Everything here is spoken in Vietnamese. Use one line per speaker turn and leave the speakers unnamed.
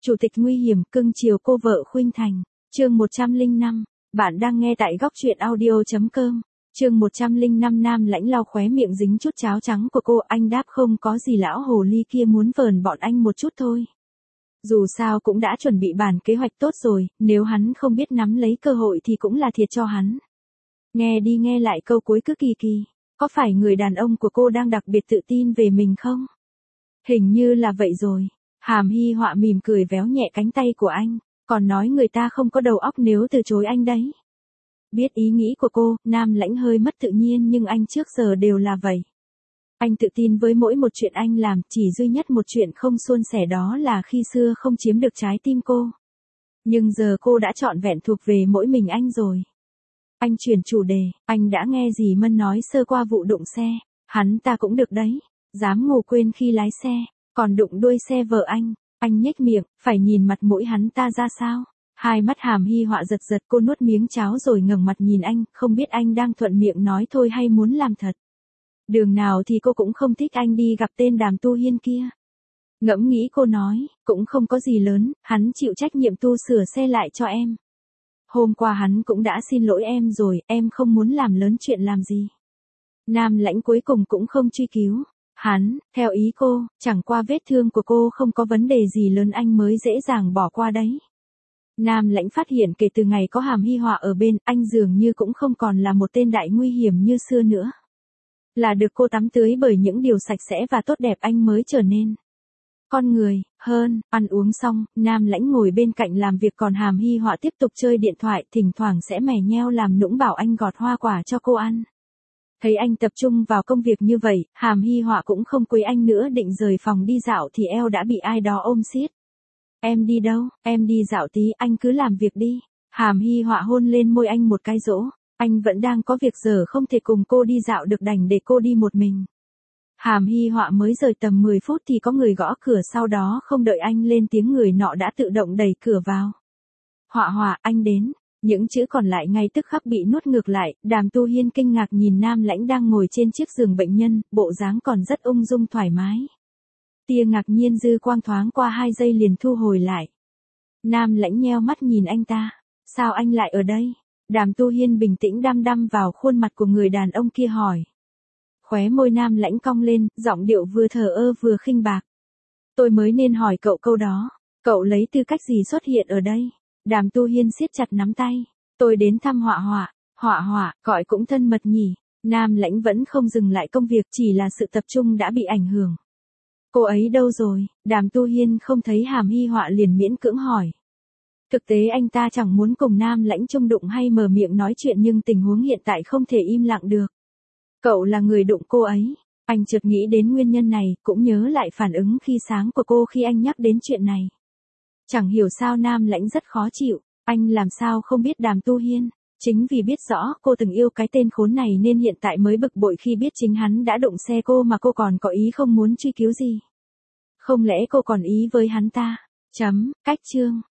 Chủ tịch nguy hiểm cưng chiều cô vợ khuynh thành. Chương 105. Bạn đang nghe tại góc truyện audio.com. Chương 105. Nam Lãnh lau khóe miệng dính chút cháo trắng của cô. Anh đáp không có gì, lão hồ ly kia muốn vờn bọn anh một chút thôi. Dù sao cũng đã chuẩn bị bản kế hoạch tốt rồi, nếu hắn không biết nắm lấy cơ hội thì cũng là thiệt cho hắn. Nghe đi nghe lại câu cuối cứ kỳ kỳ. Có phải người đàn ông của cô đang đặc biệt tự tin về mình không? Hình như là vậy rồi. Hàm Hy Họa mỉm cười véo nhẹ cánh tay của anh, còn nói người ta không có đầu óc nếu từ chối anh đấy. Biết ý nghĩ của cô, Nam Lãnh hơi mất tự nhiên nhưng anh trước giờ đều là vậy. Anh tự tin với mỗi một chuyện anh làm, chỉ duy nhất một chuyện không suôn sẻ đó là khi xưa không chiếm được trái tim cô. Nhưng giờ cô đã trọn vẹn thuộc về mỗi mình anh rồi. Anh chuyển chủ đề, anh đã nghe dì Mân nói sơ qua vụ đụng xe, hắn ta cũng được đấy, dám ngủ quên khi lái xe, còn đụng đuôi xe vợ anh nhếch miệng, phải nhìn mặt mũi hắn ta ra sao. Hai mắt Hàm Hy Họa giật giật, cô nuốt miếng cháo rồi ngẩng mặt nhìn anh, không biết anh đang thuận miệng nói thôi hay muốn làm thật. Đường nào thì cô cũng không thích anh đi gặp tên Đàm Tu Hiên kia. Ngẫm nghĩ cô nói, cũng không có gì lớn, hắn chịu trách nhiệm tu sửa xe lại cho em. Hôm qua hắn cũng đã xin lỗi em rồi, em không muốn làm lớn chuyện làm gì. Nam Lãnh cuối cùng cũng không truy cứu. Hắn, theo ý cô, chẳng qua vết thương của cô không có vấn đề gì lớn anh mới dễ dàng bỏ qua đấy. Nam Lãnh phát hiện kể từ ngày có Hàm Hy Họa ở bên, anh dường như cũng không còn là một tên đại nguy hiểm như xưa nữa. Là được cô tắm tưới bởi những điều sạch sẽ và tốt đẹp anh mới trở nên con người, hơn. Ăn uống xong, Nam Lãnh ngồi bên cạnh làm việc còn Hàm Hy Họa tiếp tục chơi điện thoại, thỉnh thoảng sẽ mè nheo làm nũng bảo anh gọt hoa quả cho cô ăn. Thấy anh tập trung vào công việc như vậy, Hàm Hy Họa cũng không quấy anh nữa, định rời phòng đi dạo thì eo đã bị ai đó ôm siết. Em đi đâu? Em đi dạo tí, anh cứ làm việc đi. Hàm Hy Họa hôn lên môi anh một cái dỗ, anh vẫn đang có việc giờ không thể cùng cô đi dạo được, đành để cô đi một mình. Hàm Hy Họa mới rời tầm 10 phút thì có người gõ cửa, sau đó không đợi anh lên tiếng người nọ đã tự động đẩy cửa vào. Họa Họa, anh đến. Những chữ còn lại ngay tức khắc bị nuốt ngược lại, Đàm Tu Hiên kinh ngạc nhìn Nam Lãnh đang ngồi trên chiếc giường bệnh nhân, bộ dáng còn rất ung dung thoải mái. Tia ngạc nhiên dư quang thoáng qua 2 giây liền thu hồi lại. Nam Lãnh nheo mắt nhìn anh ta. Sao anh lại ở đây? Đàm Tu Hiên bình tĩnh đăm đăm vào khuôn mặt của người đàn ông kia hỏi. Khóe môi Nam Lãnh cong lên, giọng điệu vừa thờ ơ vừa khinh bạc. Tôi mới nên hỏi cậu câu đó. Cậu lấy tư cách gì xuất hiện ở đây? Đàm Tu Hiên siết chặt nắm tay. Tôi đến thăm Họa Họa. Họa Họa, gọi cũng thân mật nhỉ. Nam Lãnh vẫn không dừng lại công việc, chỉ là sự tập trung đã bị ảnh hưởng. Cô ấy đâu rồi? Đàm Tu Hiên không thấy Hàm Hy Họa liền miễn cưỡng hỏi. Thực tế anh ta chẳng muốn cùng Nam Lãnh chung đụng hay mở miệng nói chuyện, nhưng tình huống hiện tại không thể im lặng được. Cậu là người đụng cô ấy. Anh chợt nghĩ đến nguyên nhân này, cũng nhớ lại phản ứng khi sáng của cô khi anh nhắc đến chuyện này. Chẳng hiểu sao Nam Lãnh rất khó chịu, anh làm sao không biết Đàm Tu Hiên. Chính vì biết rõ cô từng yêu cái tên khốn này nên hiện tại mới bực bội khi biết chính hắn đã đụng xe cô mà cô còn có ý không muốn truy cứu gì. Không lẽ cô còn ý với hắn ta? Cách chương.